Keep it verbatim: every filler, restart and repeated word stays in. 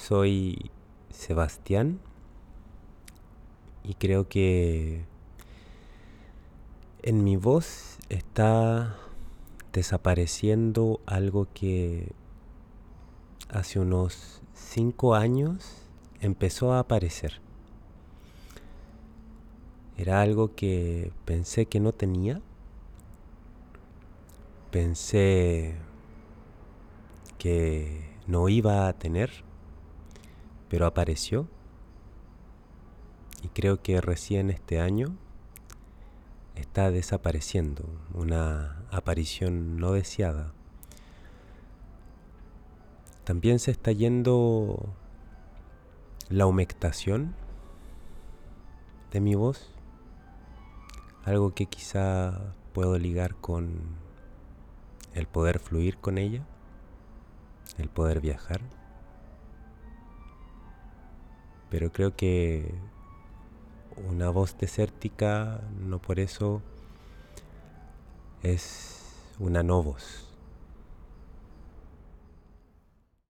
Soy Sebastián y creo que en mi voz está desapareciendo algo que hace unos cinco años empezó a aparecer. Era algo que pensé que no tenía. Pensé que no iba a tener, pero apareció. Y creo que recién este año está desapareciendo, una aparición no deseada. También se está yendo la humectación de mi voz, algo que quizá puedo ligar con el poder fluir con ella, el poder viajar. Pero creo que una voz desértica no por eso es una no voz.